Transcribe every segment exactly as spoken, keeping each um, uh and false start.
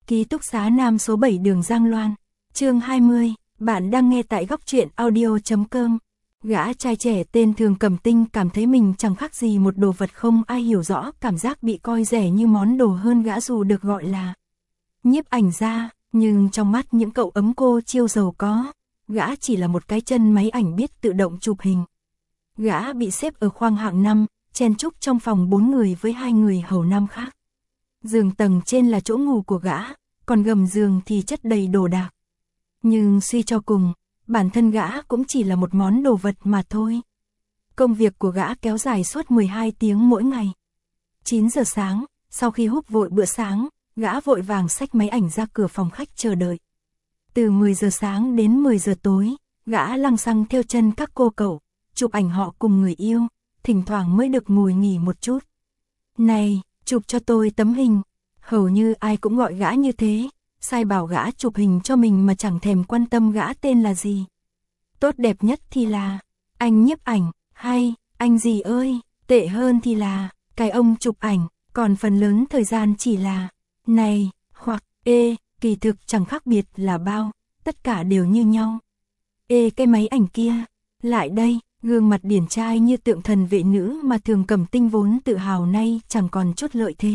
Ký túc xá Nam số bảy đường Giang Loan. Chương hai mươi, bạn đang nghe tại góc truyện audio chấm com. Gã trai trẻ tên Thường Cẩm Tinh cảm thấy mình chẳng khác gì một đồ vật không ai hiểu rõ, cảm giác bị coi rẻ như món đồ hơn gã dù được gọi là nhiếp ảnh gia, nhưng trong mắt những cậu ấm cô chiêu giàu có, gã chỉ là một cái chân máy ảnh biết tự động chụp hình. Gã bị xếp ở khoang hạng năm, chen chúc trong phòng bốn người với hai người hầu nam khác. Giường tầng trên là chỗ ngủ của gã, còn gầm giường thì chất đầy đồ đạc. Nhưng suy cho cùng, bản thân gã cũng chỉ là một món đồ vật mà thôi. Công việc của gã kéo dài suốt mười hai tiếng mỗi ngày. chín giờ sáng, sau khi húp vội bữa sáng, gã vội vàng xách máy ảnh ra cửa phòng khách chờ đợi. Từ mười giờ sáng đến mười giờ tối, gã lăng xăng theo chân các cô cậu, chụp ảnh họ cùng người yêu, thỉnh thoảng mới được ngồi nghỉ một chút. Này, chụp cho tôi tấm hình. Hầu như ai cũng gọi gã như thế, sai bảo gã chụp hình cho mình mà chẳng thèm quan tâm gã tên là gì. Tốt đẹp nhất thì là anh nhiếp ảnh, hay anh gì ơi, tệ hơn thì là cái ông chụp ảnh, còn phần lớn thời gian chỉ là này, hoặc ê, kỳ thực chẳng khác biệt là bao, tất cả đều như nhau. Ê cái máy ảnh kia, lại đây, gương mặt điển trai như tượng thần vệ nữ mà Thường Cẩm Tinh vốn tự hào nay chẳng còn chút lợi thế.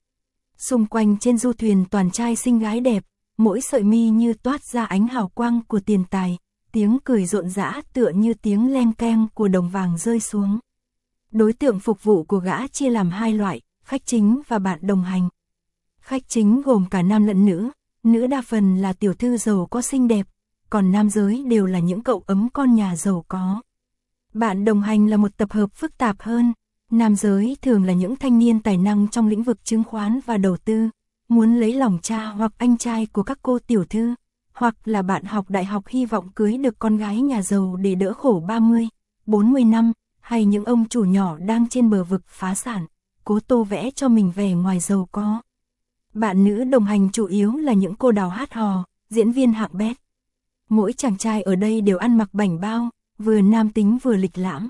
Xung quanh trên du thuyền toàn trai xinh gái đẹp, mỗi sợi mi như toát ra ánh hào quang của tiền tài, tiếng cười rộn rã tựa như tiếng leng keng của đồng vàng rơi xuống. Đối tượng phục vụ của gã chia làm hai loại, khách chính và bạn đồng hành. Khách chính gồm cả nam lẫn nữ, nữ đa phần là tiểu thư giàu có xinh đẹp, còn nam giới đều là những cậu ấm con nhà giàu có. Bạn đồng hành là một tập hợp phức tạp hơn. Nam giới thường là những thanh niên tài năng trong lĩnh vực chứng khoán và đầu tư, muốn lấy lòng cha hoặc anh trai của các cô tiểu thư, hoặc là bạn học đại học hy vọng cưới được con gái nhà giàu để đỡ khổ ba mươi, bốn mươi năm, hay những ông chủ nhỏ đang trên bờ vực phá sản, cố tô vẽ cho mình vẻ ngoài giàu có. Bạn nữ đồng hành chủ yếu là những cô đào hát hò, diễn viên hạng bét. Mỗi chàng trai ở đây đều ăn mặc bảnh bao, vừa nam tính vừa lịch lãm.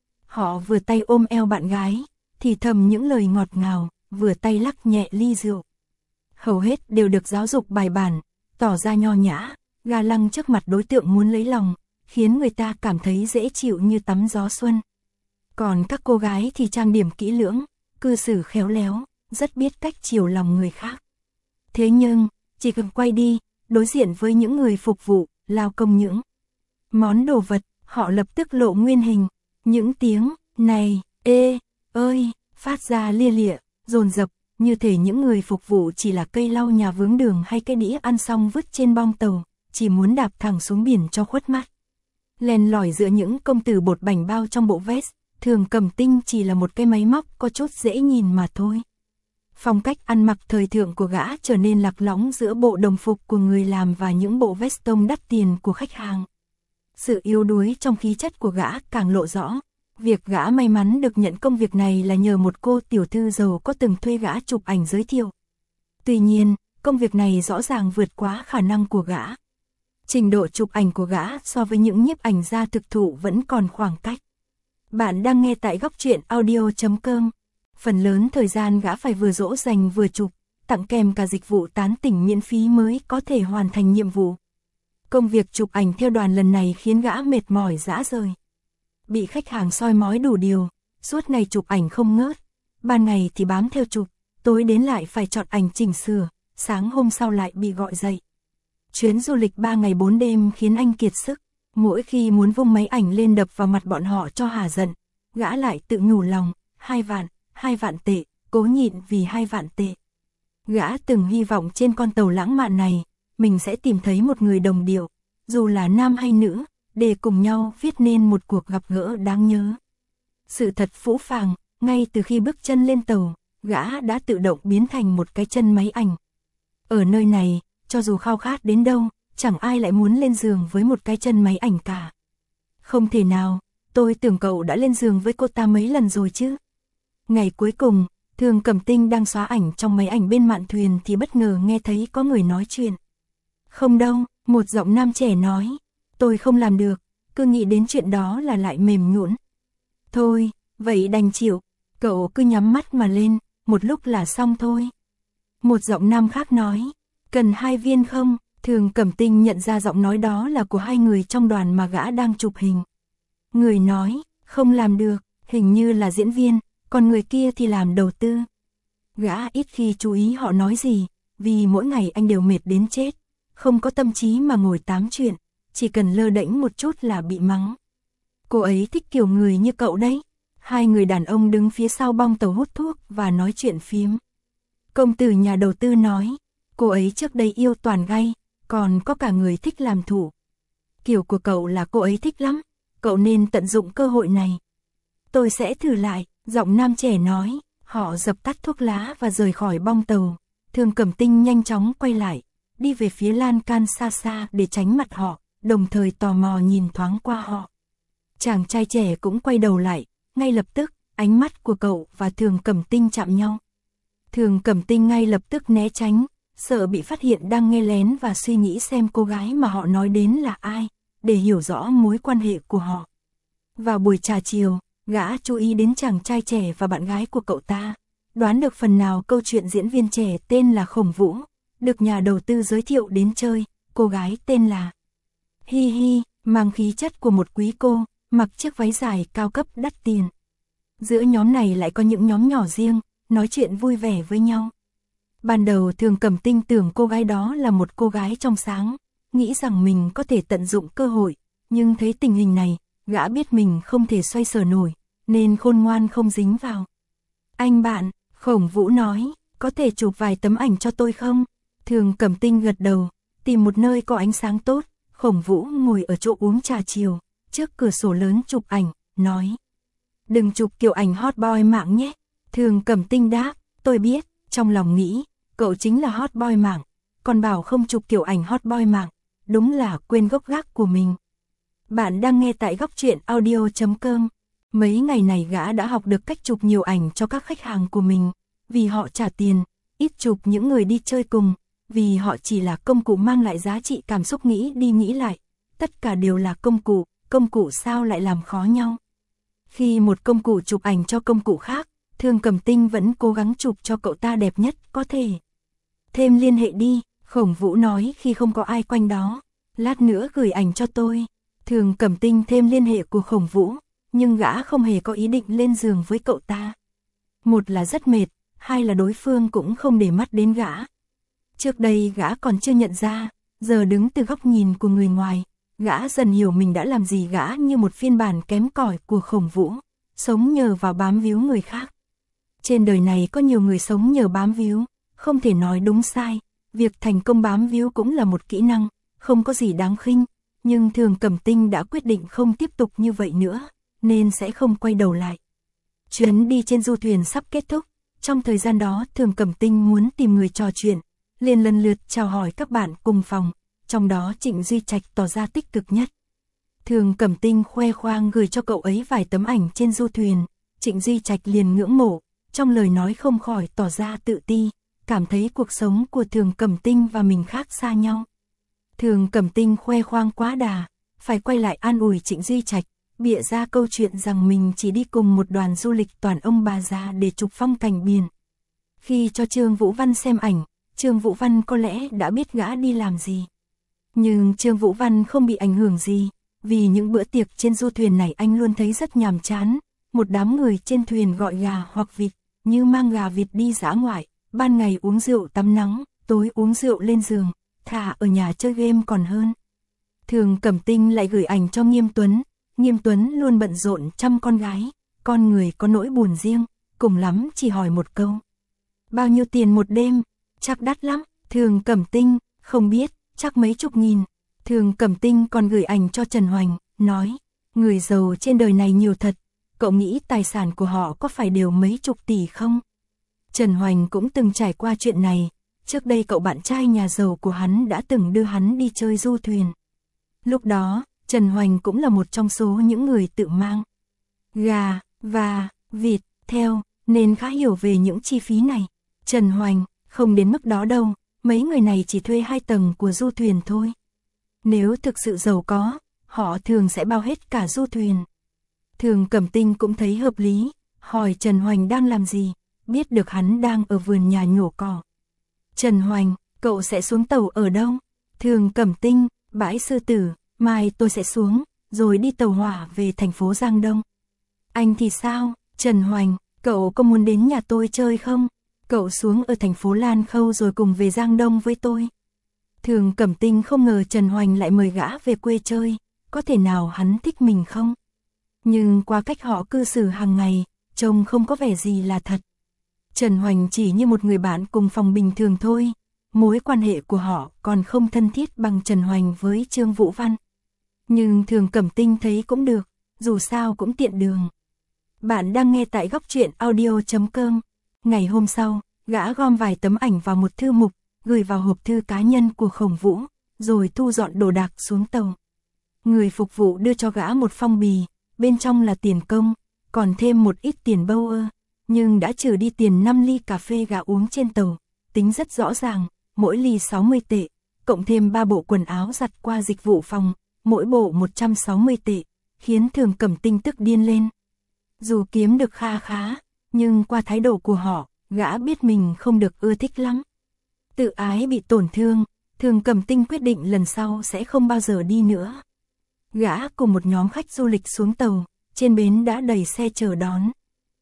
Họ vừa tay ôm eo bạn gái, thì thầm những lời ngọt ngào, vừa tay lắc nhẹ ly rượu. Hầu hết đều được giáo dục bài bản, tỏ ra nho nhã, ga lăng trước mặt đối tượng muốn lấy lòng, khiến người ta cảm thấy dễ chịu như tắm gió xuân. Còn các cô gái thì trang điểm kỹ lưỡng, cư xử khéo léo, rất biết cách chiều lòng người khác. Thế nhưng, chỉ cần quay đi, đối diện với những người phục vụ, lao công những món đồ vật, họ lập tức lộ nguyên hình. Những tiếng này, ê, ơi, phát ra lia lịa, dồn dập, như thể những người phục vụ chỉ là cây lau nhà vướng đường hay cái đĩa ăn xong vứt trên bong tàu, chỉ muốn đạp thẳng xuống biển cho khuất mắt. Len lỏi giữa những công tử bột bảnh bao trong bộ vest, Thường Cẩm Tinh chỉ là một cái máy móc có chút dễ nhìn mà thôi. Phong cách ăn mặc thời thượng của gã trở nên lạc lõng giữa bộ đồng phục của người làm và những bộ vest tông đắt tiền của khách hàng. Sự yếu đuối trong khí chất của gã càng lộ rõ. Việc gã may mắn được nhận công việc này là nhờ một cô tiểu thư giàu có từng thuê gã chụp ảnh giới thiệu. Tuy nhiên, công việc này rõ ràng vượt quá khả năng của gã. Trình độ chụp ảnh của gã so với những nhiếp ảnh gia thực thụ vẫn còn khoảng cách. Bạn đang nghe tại góc truyện audio chấm com. Phần lớn thời gian gã phải vừa dỗ dành vừa chụp, tặng kèm cả dịch vụ tán tỉnh miễn phí mới có thể hoàn thành nhiệm vụ. Công việc chụp ảnh theo đoàn lần này khiến gã mệt mỏi rã rời. Bị khách hàng soi mói đủ điều, suốt ngày chụp ảnh không ngớt, ban ngày thì bám theo chụp, tối đến lại phải chọn ảnh chỉnh sửa, sáng hôm sau lại bị gọi dậy. Chuyến du lịch ba ngày bốn đêm khiến anh kiệt sức, mỗi khi muốn vung máy ảnh lên đập vào mặt bọn họ cho hả giận, gã lại tự nhủ lòng, hai vạn, hai vạn tệ, cố nhịn vì hai vạn tệ. Gã từng hy vọng trên con tàu lãng mạn này, mình sẽ tìm thấy một người đồng điệu, dù là nam hay nữ, để cùng nhau viết nên một cuộc gặp gỡ đáng nhớ. Sự thật phũ phàng, ngay từ khi bước chân lên tàu, gã đã tự động biến thành một cái chân máy ảnh. Ở nơi này, cho dù khao khát đến đâu, chẳng ai lại muốn lên giường với một cái chân máy ảnh cả. Không thể nào, tôi tưởng cậu đã lên giường với cô ta mấy lần rồi chứ. Ngày cuối cùng, Thường Cẩm Tinh đang xóa ảnh trong máy ảnh bên mạn thuyền thì bất ngờ nghe thấy có người nói chuyện. Không đâu, một giọng nam trẻ nói, tôi không làm được, cứ nghĩ đến chuyện đó là lại mềm nhũn. Thôi, vậy đành chịu, cậu cứ nhắm mắt mà lên, một lúc là xong thôi. Một giọng nam khác nói, Cần hai viên không? Thường Cẩm Tinh nhận ra giọng nói đó là của hai người trong đoàn mà gã đang chụp hình. Người nói, không làm được, hình như là diễn viên, còn người kia thì làm đầu tư. Gã ít khi chú ý họ nói gì, vì mỗi ngày anh đều mệt đến chết, không có tâm trí mà ngồi tám chuyện, chỉ cần lơ đễnh một chút là bị mắng. Cô ấy thích kiểu người như cậu đấy. Hai người đàn ông đứng phía sau bong tàu hút thuốc và nói chuyện phiếm. Công tử nhà đầu tư nói, cô ấy trước đây yêu toàn gay, còn có cả người thích làm thủ. Kiểu của cậu là cô ấy thích lắm, cậu nên tận dụng cơ hội này. Tôi sẽ thử lại, giọng nam trẻ nói. Họ dập tắt thuốc lá và rời khỏi bong tàu. Thường Cẩm Tinh nhanh chóng quay lại, đi về phía lan can xa xa để tránh mặt họ, đồng thời tò mò nhìn thoáng qua họ. Chàng trai trẻ cũng quay đầu lại, ngay lập tức, ánh mắt của cậu và Thường Cẩm Tinh chạm nhau. Thường Cẩm Tinh ngay lập tức né tránh, sợ bị phát hiện đang nghe lén và suy nghĩ xem cô gái mà họ nói đến là ai, để hiểu rõ mối quan hệ của họ. Vào buổi trà chiều, gã chú ý đến chàng trai trẻ và bạn gái của cậu ta, đoán được phần nào câu chuyện diễn viên trẻ tên là Khổng Vũ, được nhà đầu tư giới thiệu đến chơi, cô gái tên là Hi Hi, mang khí chất của một quý cô, mặc chiếc váy dài cao cấp đắt tiền. Giữa nhóm này lại có những nhóm nhỏ riêng, nói chuyện vui vẻ với nhau. Ban đầu Thường Cẩm Tinh tưởng cô gái đó là một cô gái trong sáng, nghĩ rằng mình có thể tận dụng cơ hội, nhưng thấy tình hình này, gã biết mình không thể xoay sở nổi, nên khôn ngoan không dính vào. Anh bạn, Khổng Vũ nói, có thể chụp vài tấm ảnh cho tôi không? Thường Cẩm Tinh gật đầu, tìm một nơi có ánh sáng tốt. Khổng Vũ ngồi ở chỗ uống trà chiều, trước cửa sổ lớn chụp ảnh, nói. Đừng chụp kiểu ảnh hot boy mạng nhé. Thường Cẩm Tinh đáp, tôi biết, trong lòng nghĩ, cậu chính là hot boy mạng, còn bảo không chụp kiểu ảnh hot boy mạng, đúng là quên gốc gác của mình. Bạn đang nghe tại góc truyện audio chấm com. Mấy ngày này gã đã học được cách chụp nhiều ảnh cho các khách hàng của mình, vì họ trả tiền, ít chụp những người đi chơi cùng, vì họ chỉ là công cụ mang lại giá trị cảm xúc nghĩ đi nghĩ lại. Tất cả đều là công cụ, công cụ sao lại làm khó nhau. Khi một công cụ chụp ảnh cho công cụ khác, Thường Cẩm Tinh vẫn cố gắng chụp cho cậu ta đẹp nhất có thể. Thêm liên hệ đi, Khổng Vũ nói khi không có ai quanh đó. Lát nữa gửi ảnh cho tôi. Thường Cẩm Tinh thêm liên hệ của Khổng Vũ, nhưng gã không hề có ý định lên giường với cậu ta. Một là rất mệt, hai là đối phương cũng không để mắt đến gã. Trước đây gã còn chưa nhận ra, giờ đứng từ góc nhìn của người ngoài, gã dần hiểu mình đã làm gì gã như một phiên bản kém cỏi của Khổng Vũ, sống nhờ vào bám víu người khác. Trên đời này có nhiều người sống nhờ bám víu, không thể nói đúng sai, việc thành công bám víu cũng là một kỹ năng, không có gì đáng khinh, nhưng Thường Cẩm Tinh đã quyết định không tiếp tục như vậy nữa, nên sẽ không quay đầu lại. Chuyến đi trên du thuyền sắp kết thúc, trong thời gian đó Thường Cẩm Tinh muốn tìm người trò chuyện, liền lần lượt chào hỏi các bạn cùng phòng, trong đó Trịnh Duy Trạch tỏ ra tích cực nhất. Thường Cẩm Tinh khoe khoang gửi cho cậu ấy vài tấm ảnh trên du thuyền, Trịnh Duy Trạch liền ngưỡng mộ, trong lời nói không khỏi tỏ ra tự ti, cảm thấy cuộc sống của Thường Cẩm Tinh và mình khác xa nhau. Thường Cẩm Tinh khoe khoang quá đà, phải quay lại an ủi Trịnh Duy Trạch, bịa ra câu chuyện rằng mình chỉ đi cùng một đoàn du lịch toàn ông bà già để chụp phong cảnh biển. Khi cho Trương Vũ Văn xem ảnh, Trương Vũ Văn có lẽ đã biết gã đi làm gì. Nhưng Trương Vũ Văn không bị ảnh hưởng gì, vì những bữa tiệc trên du thuyền này anh luôn thấy rất nhàm chán. Một đám người trên thuyền gọi gà hoặc vịt, như mang gà vịt đi dã ngoại, ban ngày uống rượu tắm nắng, tối uống rượu lên giường, thà ở nhà chơi game còn hơn. Thường Cẩm Tinh lại gửi ảnh cho Nghiêm Tuấn, Nghiêm Tuấn luôn bận rộn chăm con gái, con người có nỗi buồn riêng, cùng lắm chỉ hỏi một câu. Bao nhiêu tiền một đêm? Chắc đắt lắm. Thường Cẩm Tinh, không biết, chắc mấy chục nghìn. Thường Cẩm Tinh còn gửi ảnh cho Trần Hoành, nói, người giàu trên đời này nhiều thật, cậu nghĩ tài sản của họ có phải đều mấy chục tỷ không? Trần Hoành cũng từng trải qua chuyện này, trước đây cậu bạn trai nhà giàu của hắn đã từng đưa hắn đi chơi du thuyền. Lúc đó, Trần Hoành cũng là một trong số những người tự mang gà và vịt theo, nên khá hiểu về những chi phí này. Trần Hoành, không đến mức đó đâu, mấy người này chỉ thuê hai tầng của du thuyền thôi. Nếu thực sự giàu có, họ thường sẽ bao hết cả du thuyền. Thường Cẩm Tinh cũng thấy hợp lý, hỏi Trần Hoành đang làm gì, biết được hắn đang ở vườn nhà nhổ cỏ. Trần Hoành, cậu sẽ xuống tàu ở đâu? Thường Cẩm Tinh, bãi Sư Tử, mai tôi sẽ xuống, rồi đi tàu hỏa về thành phố Giang Đông. Anh thì sao? Trần Hoành, cậu có muốn đến nhà tôi chơi không? Cậu xuống ở thành phố Lan Khâu rồi cùng về Giang Đông với tôi. Thường Cẩm Tinh không ngờ Trần Hoành lại mời gã về quê chơi, có thể nào hắn thích mình không? Nhưng qua cách họ cư xử hàng ngày, trông không có vẻ gì là thật. Trần Hoành chỉ như một người bạn cùng phòng bình thường thôi, mối quan hệ của họ còn không thân thiết bằng Trần Hoành với Trương Vũ Văn. Nhưng Thường Cẩm Tinh thấy cũng được, dù sao cũng tiện đường. Bạn đang nghe tại góc truyện audio chấm com. Ngày hôm sau, gã gom vài tấm ảnh vào một thư mục, gửi vào hộp thư cá nhân của Khổng Vũ, rồi thu dọn đồ đạc xuống tàu. Người phục vụ đưa cho gã một phong bì, bên trong là tiền công, còn thêm một ít tiền bâu ơ, nhưng đã trừ đi tiền năm ly cà phê gã uống trên tàu, tính rất rõ ràng, mỗi ly sáu mươi tệ, cộng thêm ba bộ quần áo giặt qua dịch vụ phòng, mỗi bộ một trăm sáu mươi tệ, khiến Thường Cẩm Tinh tức điên lên. Dù kiếm được kha khá, nhưng qua thái độ của họ, gã biết mình không được ưa thích lắm. Tự ái bị tổn thương, Thường Cẩm Tinh quyết định lần sau sẽ không bao giờ đi nữa. Gã cùng một nhóm khách du lịch xuống tàu, trên bến đã đầy xe chờ đón.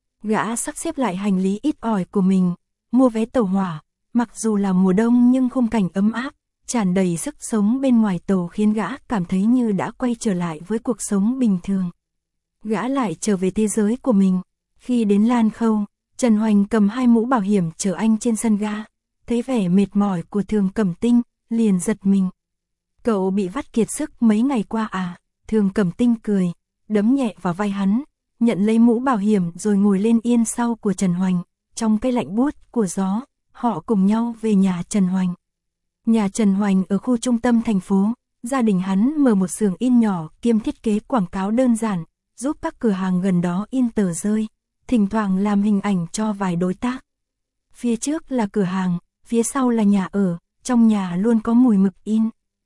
Gã sắp xếp lại hành lý ít ỏi của mình, mua vé tàu hỏa, mặc dù là mùa đông nhưng khung cảnh ấm áp, tràn đầy sức sống bên ngoài tàu khiến gã cảm thấy như đã quay trở lại với cuộc sống bình thường. Gã lại trở về thế giới của mình. Khi đến Lan Khâu, Trần Hoành cầm hai mũ bảo hiểm chở anh trên sân ga, thấy vẻ mệt mỏi của Thường Cẩm Tinh, liền giật mình. Cậu bị vắt kiệt sức mấy ngày qua à? Thường Cẩm Tinh cười, đấm nhẹ vào vai hắn, nhận lấy mũ bảo hiểm rồi ngồi lên yên sau của Trần Hoành. Trong cái lạnh buốt của gió, họ cùng nhau về nhà Trần Hoành. Nhà Trần Hoành ở khu trung tâm thành phố, gia đình hắn mở một xưởng in nhỏ kiêm thiết kế quảng cáo đơn giản, giúp các cửa hàng gần đó in tờ rơi, thỉnh thoảng làm hình ảnh cho vài đối tác. Phía trước là cửa hàng, phía sau là nhà ở, trong nhà luôn có mùi mực in.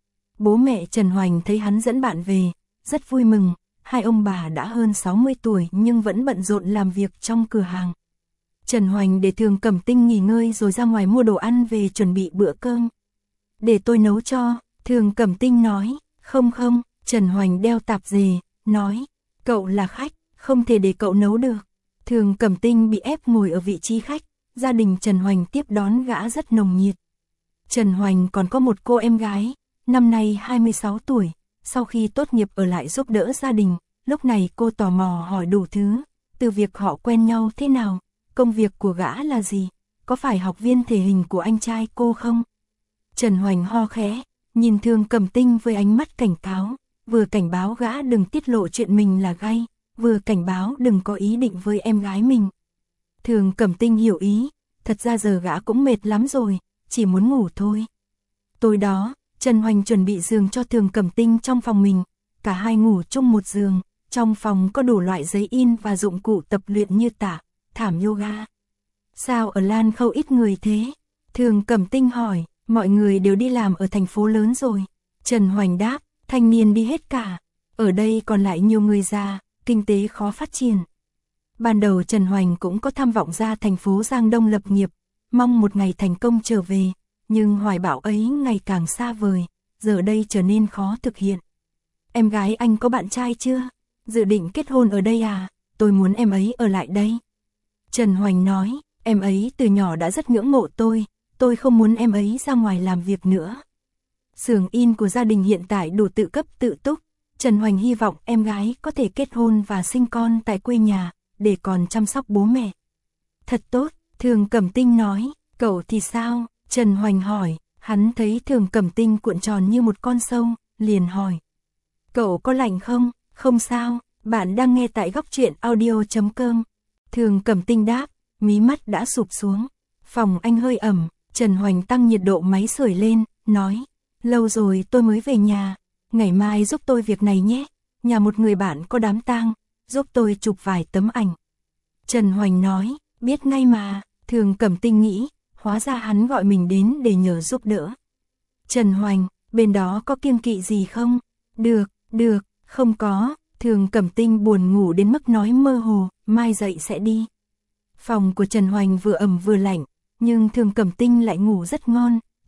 Bố mẹ Trần Hoành thấy hắn dẫn bạn về, rất vui mừng, hai ông bà đã hơn sáu mươi tuổi nhưng vẫn bận rộn làm việc trong cửa hàng. Trần Hoành để Thường Cẩm Tinh nghỉ ngơi rồi ra ngoài mua đồ ăn về chuẩn bị bữa cơm. Để tôi nấu cho, Thường Cẩm Tinh nói. Không không, Trần Hoành đeo tạp dề, nói. Cậu là khách, không thể để cậu nấu được. Thường Cẩm Tinh bị ép ngồi ở vị trí khách, gia đình Trần Hoành tiếp đón gã rất nồng nhiệt. Trần Hoành còn có một cô em gái, năm nay hai mươi sáu tuổi, sau khi tốt nghiệp ở lại giúp đỡ gia đình, lúc này cô tò mò hỏi đủ thứ, từ việc họ quen nhau thế nào, công việc của gã là gì, có phải học viên thể hình của anh trai cô không? Trần Hoành ho khẽ, nhìn Thường Cẩm Tinh với ánh mắt cảnh cáo, vừa cảnh báo gã đừng tiết lộ chuyện mình là gay, vừa cảnh báo đừng có ý định với em gái mình. Thường Cẩm Tinh hiểu ý, thật ra giờ gã cũng mệt lắm rồi, chỉ muốn ngủ thôi. Tối đó, Trần Hoành chuẩn bị giường cho Thường Cẩm Tinh trong phòng mình, cả hai ngủ chung một giường, trong phòng có đủ loại giấy in và dụng cụ tập luyện như tả, thảm yoga. Sao ở Lan Khâu ít người thế? Thường Cẩm Tinh hỏi, mọi người đều đi làm ở thành phố lớn rồi. Trần Hoành đáp, thanh niên đi hết cả, ở đây còn lại nhiều người già, kinh tế khó phát triển. Ban đầu Trần Hoành cũng có tham vọng ra thành phố Giang Đông lập nghiệp, mong một ngày thành công trở về, nhưng hoài bão ấy ngày càng xa vời, giờ đây trở nên khó thực hiện. Em gái anh có bạn trai chưa? Dự định kết hôn ở đây à? Tôi muốn em ấy ở lại đây. Trần Hoành nói, em ấy từ nhỏ đã rất ngưỡng mộ tôi, tôi không muốn em ấy ra ngoài làm việc nữa. Xưởng in của gia đình hiện tại đủ tự cấp tự túc, Trần Hoành hy vọng em gái có thể kết hôn và sinh con tại quê nhà, để còn chăm sóc bố mẹ. Thật tốt, Thường Cẩm Tinh nói, cậu thì sao? Trần Hoành hỏi, hắn thấy Thường Cẩm Tinh cuộn tròn như một con sâu, liền hỏi. Cậu có lạnh không? Không sao, bạn đang nghe tại góc truyện audio chấm com. Thường Cẩm Tinh đáp, mí mắt đã sụp xuống. Phòng anh hơi ẩm, Trần Hoành tăng nhiệt độ máy sưởi lên, nói. Lâu rồi tôi mới về nhà, ngày mai giúp tôi việc này nhé. Nhà một người bạn có đám tang, giúp tôi chụp vài tấm ảnh. Trần Hoành nói, biết ngay mà. Thường Cẩm Tinh nghĩ, hóa ra hắn gọi mình đến để nhờ giúp đỡ. Trần Hoành, bên đó có kiêng kỵ gì không? Được, được, không có. Thường Cẩm Tinh buồn ngủ đến mức nói mơ hồ, mai dậy sẽ đi. Phòng của Trần Hoành vừa ẩm vừa lạnh, nhưng Thường Cẩm Tinh lại ngủ rất ngon,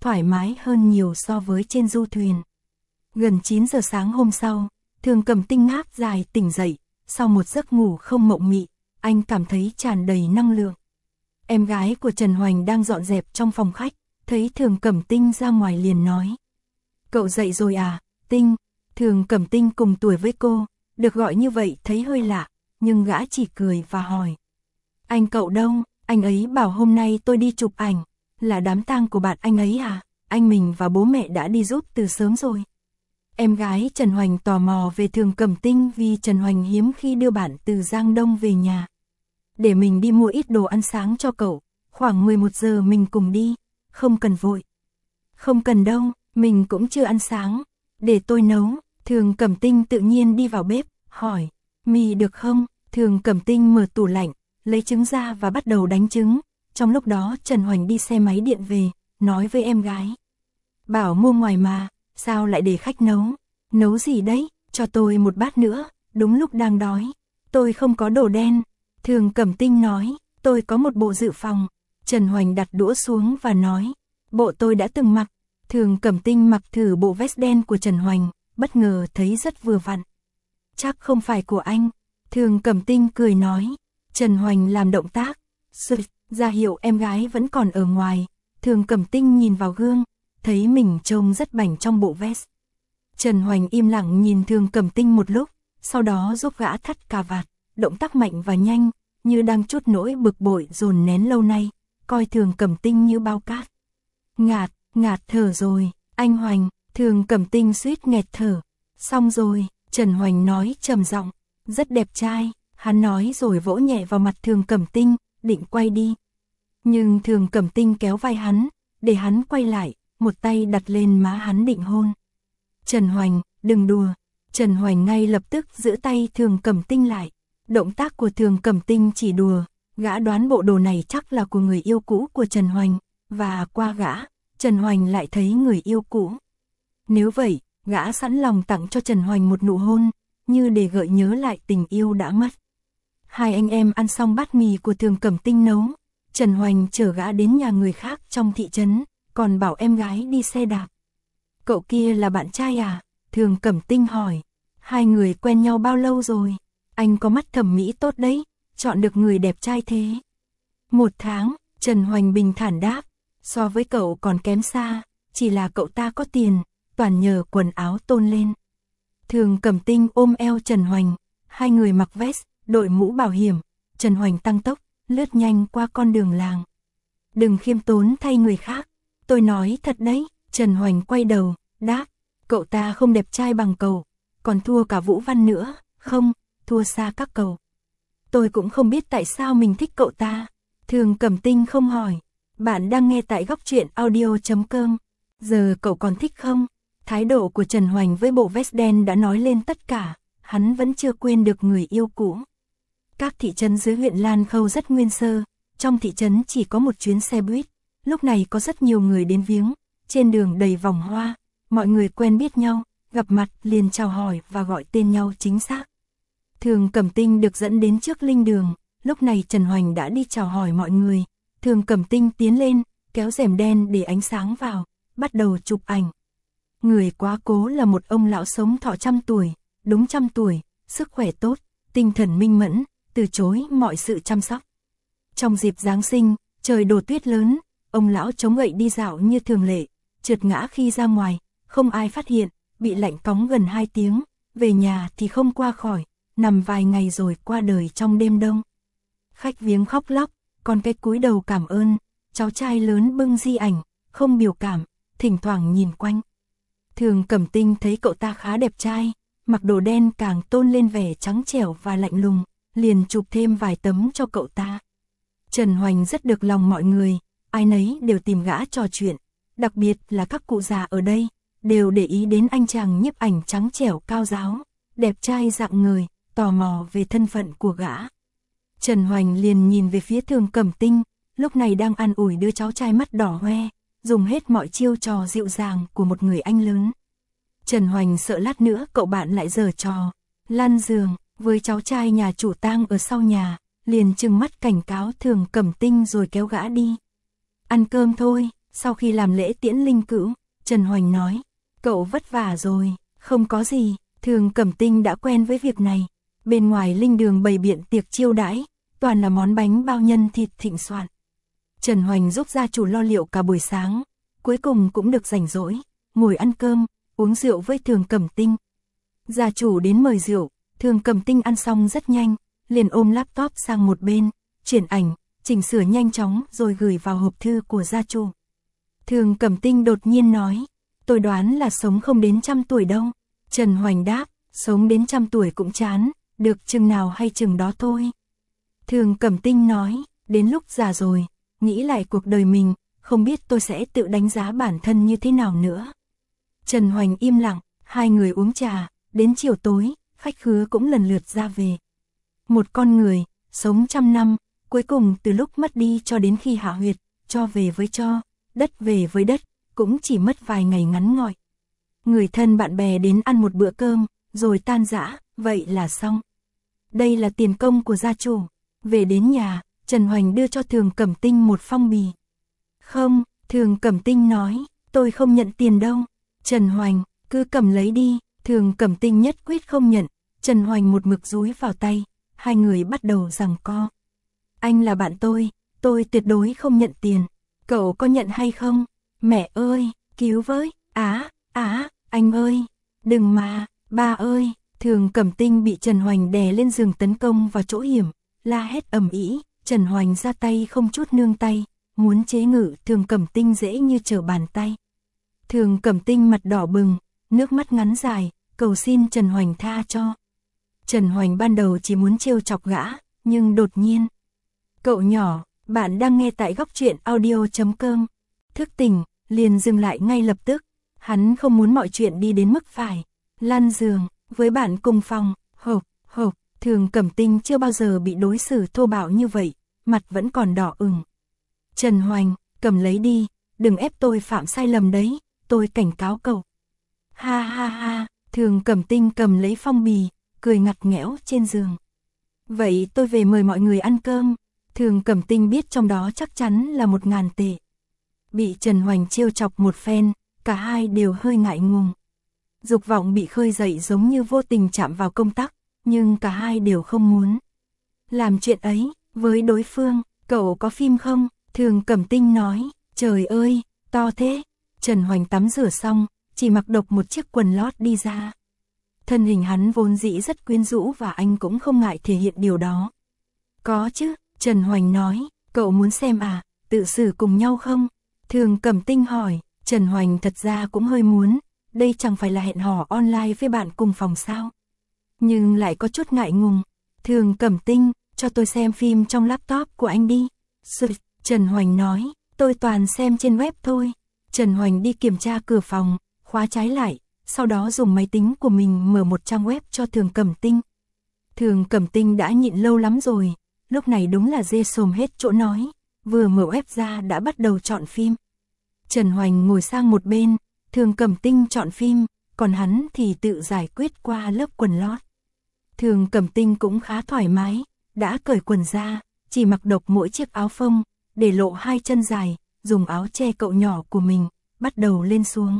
thoải mái hơn nhiều so với trên du thuyền. Gần chín giờ sáng hôm sau, Thường Cẩm Tinh ngáp dài tỉnh dậy, sau một giấc ngủ không mộng mị, anh cảm thấy tràn đầy năng lượng. Em gái của Trần Hoành đang dọn dẹp trong phòng khách, thấy Thường Cẩm Tinh ra ngoài liền nói. Cậu dậy rồi à, Tinh? Thường Cẩm Tinh cùng tuổi với cô, được gọi như vậy thấy hơi lạ, nhưng gã chỉ cười và hỏi. Anh cậu đâu? Anh ấy bảo hôm nay tôi đi chụp ảnh, là đám tang của bạn anh ấy à? Anh mình và bố mẹ đã đi giúp từ sớm rồi. Em gái Trần Hoành tò mò về Thường Cẩm Tinh vì Trần Hoành hiếm khi đưa bạn từ Giang Đông về nhà. Để mình đi mua ít đồ ăn sáng cho cậu, khoảng mười một giờ mình cùng đi, không cần vội. Không cần đâu, mình cũng chưa ăn sáng, để tôi nấu. Thường Cẩm Tinh tự nhiên đi vào bếp, hỏi, mì được không? Thường Cẩm Tinh mở tủ lạnh, lấy trứng ra và bắt đầu đánh trứng. Trong lúc đó Trần Hoành đi xe máy điện về, nói với em gái. Bảo mua ngoài mà, sao lại để khách nấu? Nấu gì đấy, cho tôi một bát nữa, đúng lúc đang đói. Tôi không có đồ đen. Thường Cẩm Tinh nói, tôi có một bộ dự phòng. Trần Hoành đặt đũa xuống và nói, bộ tôi đã từng mặc. Thường Cẩm Tinh mặc thử bộ vest đen của Trần Hoành, bất ngờ thấy rất vừa vặn. Chắc không phải của anh. Thường Cẩm Tinh cười nói. Trần Hoành làm động tác, sụt, ra hiệu em gái vẫn còn ở ngoài. Thường Cẩm Tinh nhìn vào gương, thấy mình trông rất bảnh trong bộ vest. Trần Hoành im lặng nhìn Thường Cẩm Tinh một lúc, sau đó giúp gã thắt cà vạt, động tác mạnh và nhanh, như đang trút nỗi bực bội dồn nén lâu nay, coi Thường Cẩm Tinh như bao cát. Ngạt, ngạt thở rồi, anh Hoành. Thường Cẩm Tinh suýt nghẹt thở. Xong rồi, Trần Hoành nói trầm giọng, rất đẹp trai. Hắn nói rồi vỗ nhẹ vào mặt Thường Cẩm Tinh, định quay đi. Nhưng Thường Cẩm Tinh kéo vai hắn, để hắn quay lại, một tay đặt lên má hắn định hôn. Trần Hoành, đừng đùa. Trần Hoành ngay lập tức giữ tay Thường Cẩm Tinh lại. Động tác của Thường Cẩm Tinh chỉ đùa, gã đoán bộ đồ này chắc là của người yêu cũ của Trần Hoành, và qua gã, Trần Hoành lại thấy người yêu cũ. Nếu vậy, gã sẵn lòng tặng cho Trần Hoành một nụ hôn, như để gợi nhớ lại tình yêu đã mất. Hai anh em ăn xong bát mì của Thường Cẩm Tinh nấu, Trần Hoành chở gã đến nhà người khác trong thị trấn, còn bảo em gái đi xe đạp. Cậu kia là bạn trai à? Thường Cẩm Tinh hỏi. Hai người quen nhau bao lâu rồi? Anh có mắt thẩm mỹ tốt đấy, chọn được người đẹp trai thế. Một tháng, Trần Hoành bình thản đáp. So với cậu còn kém xa, chỉ là cậu ta có tiền, toàn nhờ quần áo tôn lên. Thường Cẩm Tinh ôm eo Trần Hoành, hai người mặc vest, đội mũ bảo hiểm. Trần Hoành tăng tốc, lướt nhanh qua con đường làng. Đừng khiêm tốn thay người khác, tôi nói thật đấy. Trần Hoành quay đầu, đáp, cậu ta không đẹp trai bằng cậu, còn thua cả Vũ Văn nữa, không, thua xa các cậu. Tôi cũng không biết tại sao mình thích cậu ta. Thường Cẩm Tinh không hỏi. Bạn đang nghe tại góc truyện audio chấm com. Giờ cậu còn thích không? Thái độ của Trần Hoành với bộ vest đen đã nói lên tất cả, hắn vẫn chưa quên được người yêu cũ. Các thị trấn dưới huyện Lan Khâu rất nguyên sơ, trong thị trấn chỉ có một chuyến xe buýt, lúc này có rất nhiều người đến viếng, trên đường đầy vòng hoa, mọi người quen biết nhau, gặp mặt liền chào hỏi và gọi tên nhau chính xác. Thường Cẩm Tinh được dẫn đến trước linh đường, lúc này Trần Hoành đã đi chào hỏi mọi người. Thường Cẩm Tinh tiến lên, kéo rèm đen để ánh sáng vào, bắt đầu chụp ảnh. Người quá cố là một ông lão sống thọ trăm tuổi, đúng trăm tuổi, sức khỏe tốt, tinh thần minh mẫn, từ chối mọi sự chăm sóc. Trong dịp Giáng sinh, trời đổ tuyết lớn, ông lão chống gậy đi dạo như thường lệ, trượt ngã khi ra ngoài, không ai phát hiện, bị lạnh cóng gần hai tiếng, về nhà thì không qua khỏi, nằm vài ngày rồi qua đời trong đêm đông. Khách viếng khóc lóc, còn cái cúi đầu cảm ơn, cháu trai lớn bưng di ảnh, không biểu cảm, thỉnh thoảng nhìn quanh. Thường Cẩm Tinh thấy cậu ta khá đẹp trai, mặc đồ đen càng tôn lên vẻ trắng trẻo và lạnh lùng, liền chụp thêm vài tấm cho cậu ta. Trần Hoành rất được lòng mọi người, ai nấy đều tìm gã trò chuyện, đặc biệt là các cụ già ở đây, đều để ý đến anh chàng nhiếp ảnh trắng trẻo cao ráo, đẹp trai rạng ngời, tò mò về thân phận của gã. Trần Hoành liền nhìn về phía Thường Cẩm Tinh, lúc này đang an ủi đứa cháu trai mắt đỏ hoe, dùng hết mọi chiêu trò dịu dàng của một người anh lớn. Trần Hoành sợ lát nữa cậu bạn lại giở trò, lăn giường, với cháu trai nhà chủ tang ở sau nhà, liền trừng mắt cảnh cáo Thường Cẩm Tinh rồi kéo gã đi. Ăn cơm thôi, Sau khi làm lễ tiễn linh cữu, Trần Hoành nói, cậu vất vả rồi, không có gì, Thường Cẩm Tinh đã quen với việc này. Bên ngoài linh đường bày biện tiệc chiêu đãi, toàn là món bánh bao nhân thịt thịnh soạn. Trần Hoành giúp gia chủ lo liệu cả buổi sáng, cuối cùng cũng được rảnh rỗi, ngồi ăn cơm, uống rượu với Thường Cẩm Tinh. Gia chủ đến mời rượu, Thường Cẩm Tinh ăn xong rất nhanh, liền ôm laptop sang một bên, chuyển ảnh, chỉnh sửa nhanh chóng rồi gửi vào hộp thư của gia chủ. Thường Cẩm Tinh đột nhiên nói, tôi đoán là sống không đến trăm tuổi đâu. Trần Hoành đáp, sống đến trăm tuổi cũng chán, được chừng nào hay chừng đó thôi. Thường Cẩm Tinh nói, đến lúc già rồi, nghĩ lại cuộc đời mình, không biết tôi sẽ tự đánh giá bản thân như thế nào nữa. Trần Hoành im lặng, hai người uống trà, đến chiều tối, khách khứa cũng lần lượt ra về. Một con người, sống trăm năm, cuối cùng từ lúc mất đi cho đến khi hạ huyệt, cho về với cho, đất về với đất, cũng chỉ mất vài ngày ngắn ngủi. Người thân bạn bè đến ăn một bữa cơm, rồi tan rã, vậy là xong. Đây là tiền công của gia chủ. Về đến nhà, Trần Hoành đưa cho Thường Cẩm Tinh một phong bì. Không, Thường Cẩm Tinh nói, tôi không nhận tiền đâu. Trần Hoành, cứ cầm lấy đi. Thường Cẩm Tinh nhất quyết không nhận. Trần Hoành một mực dúi vào tay, hai người bắt đầu giằng co. Anh là bạn tôi, tôi tuyệt đối không nhận tiền. Cậu có nhận hay không? Mẹ ơi, cứu với, á, á, anh ơi, đừng mà, ba ơi. Thường Cẩm Tinh bị Trần Hoành đè lên giường tấn công vào chỗ hiểm, la hét ầm ĩ. Trần Hoành ra tay không chút nương tay, muốn chế ngự Thường Cẩm Tinh dễ như trở bàn tay. Thường Cẩm Tinh mặt đỏ bừng, nước mắt ngắn dài, cầu xin Trần Hoành tha cho. Trần Hoành ban đầu chỉ muốn trêu chọc gã, nhưng đột nhiên. Cậu nhỏ, bạn đang nghe tại góc truyện audio chấm com. Thức tỉnh, liền dừng lại ngay lập tức. Hắn không muốn mọi chuyện đi đến mức phải lăn giường với bạn cùng phòng. Hộp, hộp, Thường Cẩm Tinh chưa bao giờ bị đối xử thô bạo như vậy, mặt vẫn còn đỏ ửng. Trần Hoành, cầm lấy đi, đừng ép tôi phạm sai lầm đấy, tôi cảnh cáo cậu. Ha ha ha, Thường Cẩm Tinh cầm lấy phong bì, cười ngặt nghẽo trên giường. Vậy tôi về mời mọi người ăn cơm. Thường Cẩm Tinh biết trong đó chắc chắn là một ngàn tệ. Bị Trần Hoành trêu chọc một phen, cả hai đều hơi ngại ngùng. Dục vọng bị khơi dậy giống như vô tình chạm vào công tắc, nhưng cả hai đều không muốn làm chuyện ấy với đối phương. Cậu có phim không? Thường Cẩm Tinh nói, trời ơi, to thế. Trần Hoành tắm rửa xong, chỉ mặc độc một chiếc quần lót đi ra. Thân hình hắn vốn dĩ rất quyến rũ và anh cũng không ngại thể hiện điều đó. Có chứ, Trần Hoành nói, cậu muốn xem à, tự xử cùng nhau không? Thường Cẩm Tinh hỏi, Trần Hoành thật ra cũng hơi muốn, đây chẳng phải là hẹn hò online với bạn cùng phòng sao? Nhưng lại có chút ngại ngùng. Thường Cẩm Tinh, cho tôi xem phim trong laptop của anh đi. Sụt, Trần Hoành nói, tôi toàn xem trên web thôi. Trần Hoành đi kiểm tra cửa phòng, khóa trái lại, sau đó dùng máy tính của mình mở một trang web cho Thường Cẩm Tinh. Thường Cẩm Tinh đã nhịn lâu lắm rồi, lúc này đúng là dê sồm hết chỗ nói, vừa mở web ra đã bắt đầu chọn phim. Trần Hoành ngồi sang một bên, Thường Cẩm Tinh chọn phim, còn hắn thì tự giải quyết qua lớp quần lót. Thường Cẩm Tinh cũng khá thoải mái, đã cởi quần ra, chỉ mặc độc mỗi chiếc áo phông, để lộ hai chân dài, dùng áo che cậu nhỏ của mình, bắt đầu lên xuống.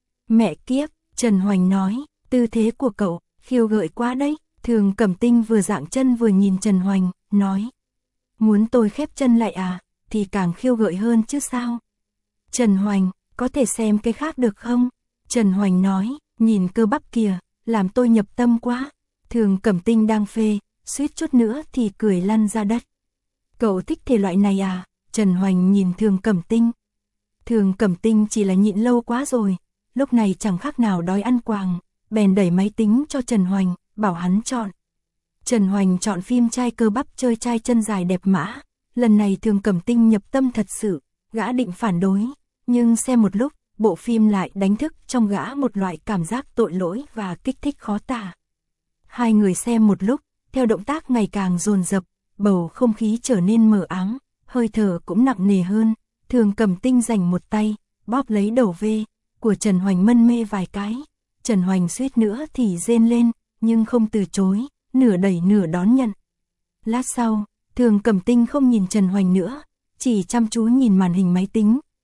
Mẹ kiếp, Trần Hoành nói, tư thế của cậu, khiêu gợi quá đấy. Thường Cẩm Tinh vừa dạng chân vừa nhìn Trần Hoành, nói. Muốn tôi khép chân lại à, thì càng khiêu gợi hơn chứ sao? Trần Hoành, có thể xem cái khác được không? Trần Hoành nói, nhìn cơ bắp kìa, làm tôi nhập tâm quá. Thường Cẩm Tinh đang phê, suýt chút nữa thì cười lăn ra đất. Cậu thích thể loại này à? Trần Hoành nhìn Thường Cẩm Tinh. Thường Cẩm Tinh chỉ là nhịn lâu quá rồi, lúc này chẳng khác nào đói ăn quàng, bèn đẩy máy tính cho Trần Hoành, bảo hắn chọn. Trần Hoành chọn phim trai cơ bắp chơi trai chân dài đẹp mã. Lần này Thường Cẩm Tinh nhập tâm thật sự, gã định phản đối, nhưng xem một lúc, bộ phim lại đánh thức trong gã một loại cảm giác tội lỗi và kích thích khó tả. Hai người xem một lúc, theo động tác ngày càng dồn dập, bầu không khí trở nên mờ ám, hơi thở cũng nặng nề hơn. Thường Cẩm Tinh dành một tay, bóp lấy đầu V của Trần Hoành mân mê vài cái. Trần Hoành suýt nữa thì rên lên, nhưng không từ chối, nửa đẩy nửa đón nhận. Lát sau, Thường Cẩm Tinh không nhìn Trần Hoành nữa, chỉ chăm chú nhìn màn hình máy tính,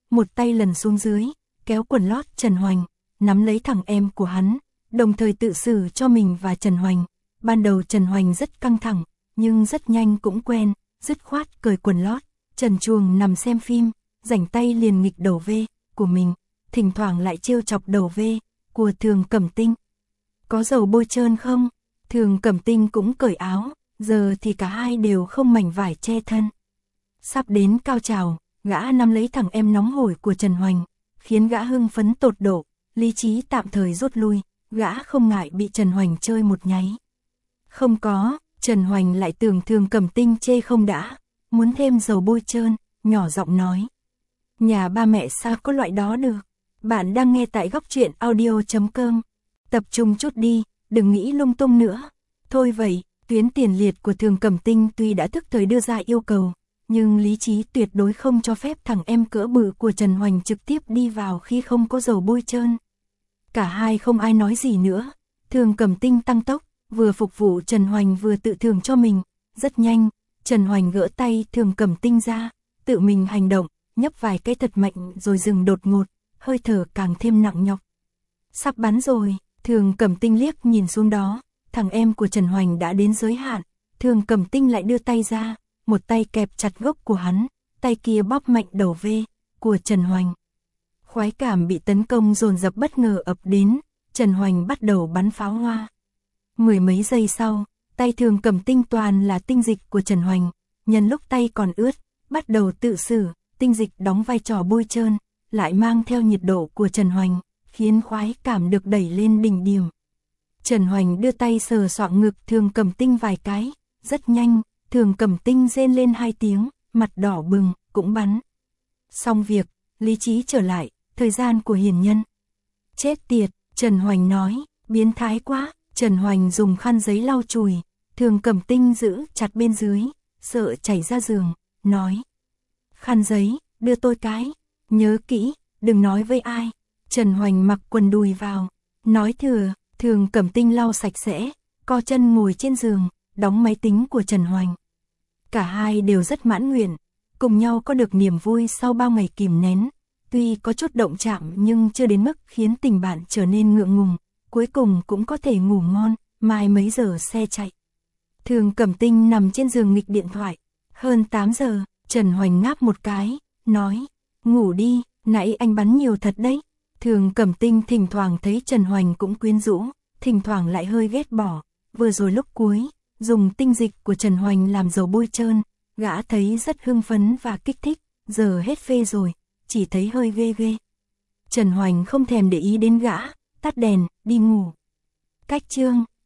một tay lần xuống dưới, kéo quần lót Trần Hoành, nắm lấy thẳng em của hắn, đồng thời tự xử cho mình và Trần Hoành. Ban đầu Trần Hoành rất căng thẳng, nhưng rất nhanh cũng quen, dứt khoát cởi quần lót, trần truồng nằm xem phim, rảnh tay liền nghịch đầu V của mình, thỉnh thoảng lại trêu chọc đầu V của Thường Cẩm Tinh. Có dầu bôi trơn không? Thường Cẩm Tinh cũng cởi áo, giờ thì cả hai đều không mảnh vải che thân. Sắp đến cao trào, gã nắm lấy thằng em nóng hổi của Trần Hoành, khiến gã hưng phấn tột độ, lý trí tạm thời rút lui, gã không ngại bị Trần Hoành chơi một nháy. Không có, Trần Hoành lại tưởng Thường Cẩm Tinh chê không đã, muốn thêm dầu bôi trơn, nhỏ giọng nói. Nhà ba mẹ sao có loại đó được? Bạn đang nghe tại góc truyện audio chấm com. Tập trung chút đi, đừng nghĩ lung tung nữa. Thôi vậy, tuyến tiền liệt của Thường Cẩm Tinh tuy đã thức thời đưa ra yêu cầu, nhưng lý trí tuyệt đối không cho phép thằng em cỡ bự của Trần Hoành trực tiếp đi vào khi không có dầu bôi trơn. Cả hai không ai nói gì nữa, Thường Cẩm Tinh tăng tốc, vừa phục vụ Trần Hoành vừa tự thưởng cho mình. Rất nhanh, Trần Hoành gỡ tay Thường Cẩm Tinh ra, tự mình hành động, nhấp vài cái thật mạnh rồi dừng đột ngột, hơi thở càng thêm nặng nhọc. Sắp bắn rồi, Thường Cẩm Tinh liếc nhìn xuống đó, thằng em của Trần Hoành đã đến giới hạn, Thường Cẩm Tinh lại đưa tay ra, một tay kẹp chặt gốc của hắn, tay kia bóp mạnh đầu V của Trần Hoành. Khoái cảm bị tấn công dồn dập bất ngờ ập đến, Trần Hoành bắt đầu bắn pháo hoa. Mười mấy giây sau, tay Thường Cẩm Tinh toàn là tinh dịch của Trần Hoành, nhân lúc tay còn ướt, bắt đầu tự xử, tinh dịch đóng vai trò bôi trơn, lại mang theo nhiệt độ của Trần Hoành, khiến khoái cảm được đẩy lên đỉnh điểm. Trần Hoành đưa tay sờ soạng ngực Thường Cẩm Tinh vài cái, rất nhanh, Thường Cẩm Tinh rên lên hai tiếng, mặt đỏ bừng, cũng bắn. Xong việc, lý trí trở lại, thời gian của hiền nhân. Chết tiệt, Trần Hoành nói, biến thái quá. Trần Hoành dùng khăn giấy lau chùi, Thường Cẩm Tinh giữ chặt bên dưới, sợ chảy ra giường, nói. Khăn giấy, đưa tôi cái, nhớ kỹ, đừng nói với ai. Trần Hoành mặc quần đùi vào, nói thừa, Thường Cẩm Tinh lau sạch sẽ, co chân ngồi trên giường, đóng máy tính của Trần Hoành. Cả hai đều rất mãn nguyện, cùng nhau có được niềm vui sau bao ngày kìm nén, tuy có chút động chạm nhưng chưa đến mức khiến tình bạn trở nên ngượng ngùng. Cuối cùng cũng có thể ngủ ngon, mai mấy giờ xe chạy. Thường Cẩm Tinh nằm trên giường nghịch điện thoại. Hơn tám giờ, Trần Hoành ngáp một cái, nói, ngủ đi, nãy anh bắn nhiều thật đấy. Thường Cẩm Tinh thỉnh thoảng thấy Trần Hoành cũng quyến rũ, thỉnh thoảng lại hơi ghét bỏ. Vừa rồi lúc cuối, dùng tinh dịch của Trần Hoành làm dầu bôi trơn, gã thấy rất hưng phấn và kích thích, giờ hết phê rồi, chỉ thấy hơi ghê ghê. Trần Hoành không thèm để ý đến gã, tắt đèn, đi ngủ. Cách chương